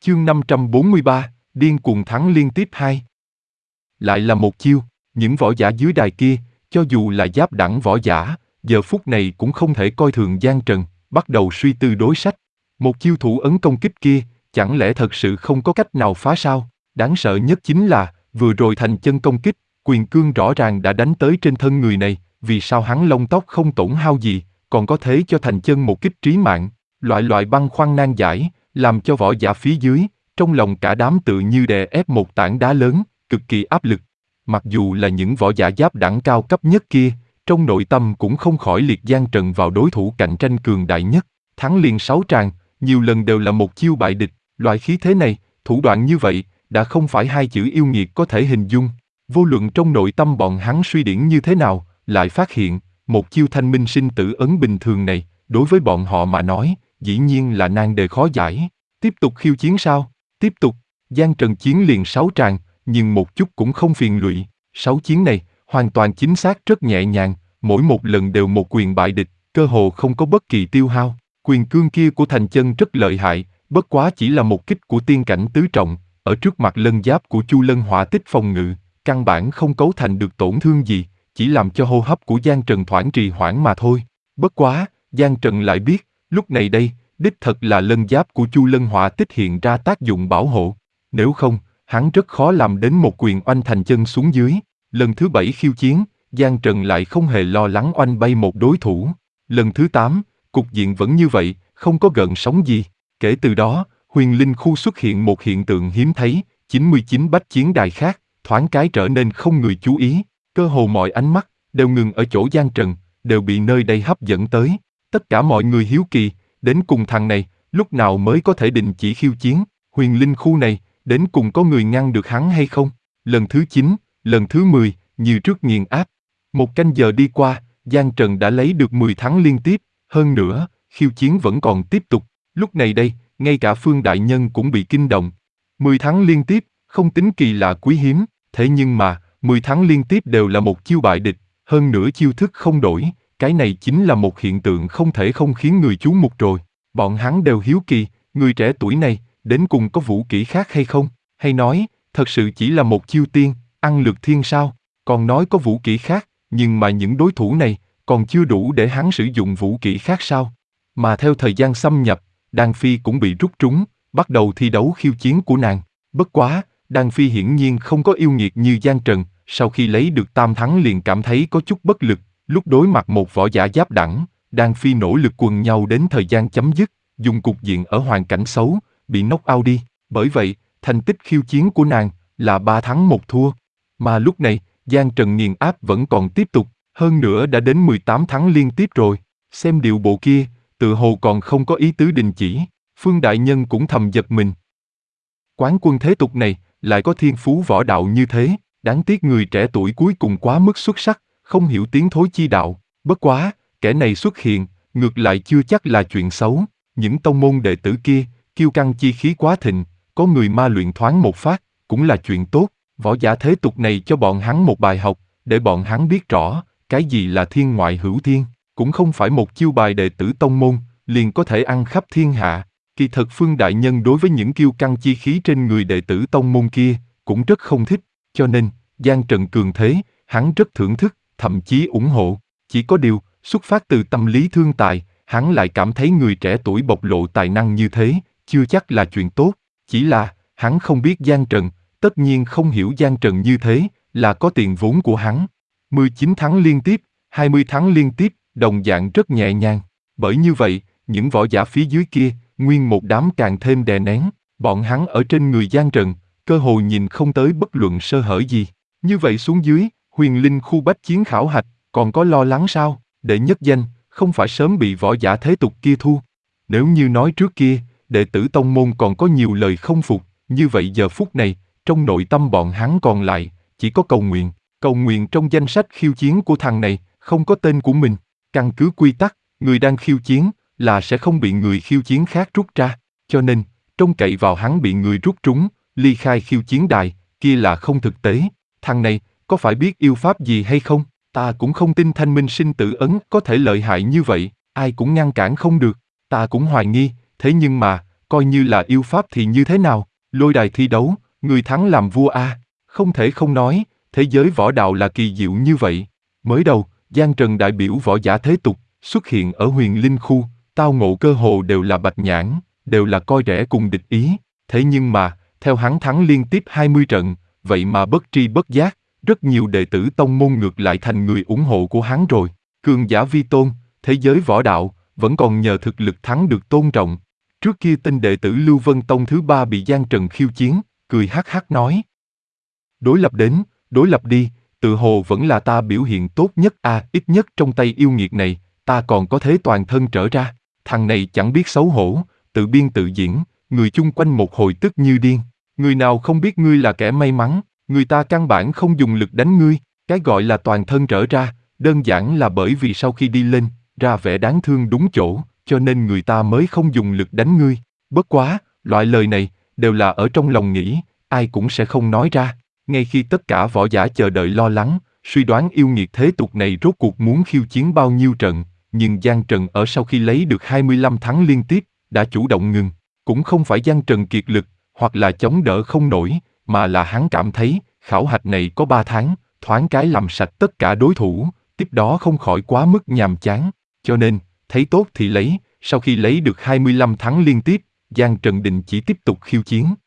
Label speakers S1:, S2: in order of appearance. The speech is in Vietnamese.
S1: Chương 543, điên cuồng thắng liên tiếp 2. Lại là một chiêu, những võ giả dưới đài kia, cho dù là giáp đẳng võ giả, giờ phút này cũng không thể coi thường Giang Trần, bắt đầu suy tư đối sách. Một chiêu thủ ấn công kích kia, chẳng lẽ thật sự không có cách nào phá sao? Đáng sợ nhất chính là, vừa rồi thành chân công kích, quyền cương rõ ràng đã đánh tới trên thân người này, vì sao hắn lông tóc không tổn hao gì, còn có thế cho thành chân một kích trí mạng, loại băn khoăn nan giải, làm cho võ giả phía dưới, trong lòng cả đám tự như đè ép một tảng đá lớn, cực kỳ áp lực. Mặc dù là những võ giả giáp đẳng cao cấp nhất kia, trong nội tâm cũng không khỏi liệt Giang Trần vào đối thủ cạnh tranh cường đại nhất. Thắng liền 6 tràng, nhiều lần đều là một chiêu bại địch, loại khí thế này, thủ đoạn như vậy, đã không phải hai chữ yêu nghiệt có thể hình dung. Vô luận trong nội tâm bọn hắn suy điển như thế nào, lại phát hiện, một chiêu thanh minh sinh tử ấn bình thường này, đối với bọn họ mà nói, dĩ nhiên là nan đề khó giải. Tiếp tục khiêu chiến sao? Tiếp tục. Giang Trần chiến liền 6 tràng, nhưng một chút cũng không phiền lụy. 6 chiến này, hoàn toàn chính xác rất nhẹ nhàng, mỗi một lần đều một quyền bại địch, cơ hồ không có bất kỳ tiêu hao. Quyền cương kia của thành chân rất lợi hại, bất quá chỉ là một kích của tiên cảnh tứ trọng, ở trước mặt lân giáp của Chu Lân hỏa tích phòng ngự, căn bản không cấu thành được tổn thương gì, chỉ làm cho hô hấp của Giang Trần thoảng trì hoãn mà thôi. Bất quá, Giang Trần lại biết, lúc này đây, đích thật là lân giáp của Chu Lân hỏa tích hiện ra tác dụng bảo hộ. Nếu không, hắn rất khó làm đến một quyền oanh thành chân xuống dưới. Lần thứ 7 khiêu chiến, Giang Trần lại không hề lo lắng oanh bay một đối thủ. Lần thứ 8, cục diện vẫn như vậy, không có gợn sóng gì. Kể từ đó, huyền linh khu xuất hiện một hiện tượng hiếm thấy, 99 bách chiến đài khác, thoáng cái trở nên không người chú ý. Cơ hồ mọi ánh mắt, đều ngừng ở chỗ Giang Trần, đều bị nơi đây hấp dẫn tới. Tất cả mọi người hiếu kỳ, đến cùng thằng này, lúc nào mới có thể đình chỉ khiêu chiến, huyền linh khu này, đến cùng có người ngăn được hắn hay không? Lần thứ 9, lần thứ 10, như trước nghiền áp. Một canh giờ đi qua, Giang Trần đã lấy được 10 thắng liên tiếp, hơn nữa, khiêu chiến vẫn còn tiếp tục. Lúc này đây, ngay cả Phương Đại Nhân cũng bị kinh động. 10 thắng liên tiếp, không tính kỳ lạ quý hiếm, thế nhưng mà, 10 thắng liên tiếp đều là một chiêu bại địch, hơn nữa chiêu thức không đổi, cái này chính là một hiện tượng không thể không khiến người chú mục rồi. Bọn hắn đều hiếu kỳ, người trẻ tuổi này, đến cùng có vũ kỹ khác hay không? Hay nói, thật sự chỉ là một chiêu tiên, ăn lược thiên sao? Còn nói có vũ kỹ khác, nhưng mà những đối thủ này, còn chưa đủ để hắn sử dụng vũ kỹ khác sao? Mà theo thời gian xâm nhập, Đan Phi cũng bị rút trúng, bắt đầu thi đấu khiêu chiến của nàng. Bất quá, Đan Phi hiển nhiên không có yêu nghiệt như Giang Trần, sau khi lấy được tam thắng liền cảm thấy có chút bất lực, lúc đối mặt một võ giả giáp đẳng, Đan Phi nỗ lực quần nhau đến thời gian chấm dứt, dùng cục diện ở hoàn cảnh xấu, bị knock out đi, bởi vậy, thành tích khiêu chiến của nàng là 3 thắng 1 thua. Mà lúc này, Giang Trần nghiền áp vẫn còn tiếp tục, hơn nữa đã đến 18 thắng liên tiếp rồi, xem điệu bộ kia, tự hồ còn không có ý tứ đình chỉ, Phương Đại Nhân cũng thầm giật mình. Quán quân thế tục này, lại có thiên phú võ đạo như thế, đáng tiếc người trẻ tuổi cuối cùng quá mức xuất sắc, không hiểu tiến thối chi đạo, bất quá, kẻ này xuất hiện, ngược lại chưa chắc là chuyện xấu, những tông môn đệ tử kia, kiêu căng chi khí quá thịnh, có người ma luyện thoáng một phát, cũng là chuyện tốt, võ giả thế tục này cho bọn hắn một bài học, để bọn hắn biết rõ, cái gì là thiên ngoại hữu thiên, cũng không phải một chiêu bài đệ tử tông môn, liền có thể ăn khắp thiên hạ. Kỳ thật Phương Đại Nhân đối với những kiêu căng chi khí trên người đệ tử tông môn kia, cũng rất không thích, cho nên, Giang Trần cường thế, hắn rất thưởng thức, thậm chí ủng hộ, chỉ có điều, xuất phát từ tâm lý thương tài, hắn lại cảm thấy người trẻ tuổi bộc lộ tài năng như thế, chưa chắc là chuyện tốt, chỉ là, hắn không biết Giang Trần, tất nhiên không hiểu Giang Trần như thế, là có tiền vốn của hắn. 19 thắng liên tiếp, 20 thắng liên tiếp, đồng dạng rất nhẹ nhàng, bởi như vậy, những võ giả phía dưới kia, nguyên một đám càng thêm đè nén, bọn hắn ở trên người Giang Trần, cơ hồ nhìn không tới bất luận sơ hở gì. Như vậy xuống dưới, huyền linh khu bách chiến khảo hạch, còn có lo lắng sao? Đệ nhất danh, không phải sớm bị võ giả thế tục kia thua. Nếu như nói trước kia, đệ tử tông môn còn có nhiều lời không phục, như vậy giờ phút này, trong nội tâm bọn hắn còn lại, chỉ có cầu nguyện trong danh sách khiêu chiến của thằng này, không có tên của mình. Căn cứ quy tắc, người đang khiêu chiến, là sẽ không bị người khiêu chiến khác rút ra, cho nên, trông cậy vào hắn bị người rút trúng, ly khai khiêu chiến đài, kia là không thực tế. Thằng này, có phải biết yêu pháp gì hay không? Ta cũng không tin thanh minh sinh tử ấn có thể lợi hại như vậy, ai cũng ngăn cản không được. Ta cũng hoài nghi, thế nhưng mà, coi như là yêu pháp thì như thế nào? Lôi đài thi đấu, người thắng làm vua a. Không thể không nói, thế giới võ đạo là kỳ diệu như vậy. Mới đầu, Giang Trần đại biểu võ giả thế tục, xuất hiện ở huyền linh khu, tao ngộ cơ hồ đều là bạch nhãn, đều là coi rẻ cùng địch ý. Thế nhưng mà, theo hắn thắng liên tiếp 20 trận, vậy mà bất tri bất giác, rất nhiều đệ tử tông môn ngược lại thành người ủng hộ của hắn rồi. Cường giả vi tôn, thế giới võ đạo, vẫn còn nhờ thực lực thắng được tôn trọng. Trước kia tên đệ tử Lưu Vân Tông thứ 3 bị Giang Trần khiêu chiến, cười hắc hắc nói. Đối lập đến, đối lập đi, tự hồ vẫn là ta biểu hiện tốt nhất ít nhất trong tay yêu nghiệt này, ta còn có thế toàn thân trở ra. Thằng này chẳng biết xấu hổ, tự biên tự diễn, người chung quanh một hồi tức như điên. Người nào không biết ngươi là kẻ may mắn, người ta căn bản không dùng lực đánh ngươi, cái gọi là toàn thân trở ra, đơn giản là bởi vì sau khi đi lên, ra vẻ đáng thương đúng chỗ, cho nên người ta mới không dùng lực đánh ngươi. Bất quá, loại lời này, đều là ở trong lòng nghĩ, ai cũng sẽ không nói ra. Ngay khi tất cả võ giả chờ đợi lo lắng, suy đoán yêu nghiệt thế tục này rốt cuộc muốn khiêu chiến bao nhiêu trận, nhưng Giang Trần ở sau khi lấy được 25 thắng liên tiếp, đã chủ động ngừng. Cũng không phải Giang Trần kiệt lực, hoặc là chống đỡ không nổi, mà là hắn cảm thấy, khảo hạch này có 3 tháng, thoáng cái làm sạch tất cả đối thủ, tiếp đó không khỏi quá mức nhàm chán. Cho nên, thấy tốt thì lấy, sau khi lấy được 25 thắng liên tiếp, Giang Trần định chỉ tiếp tục khiêu chiến.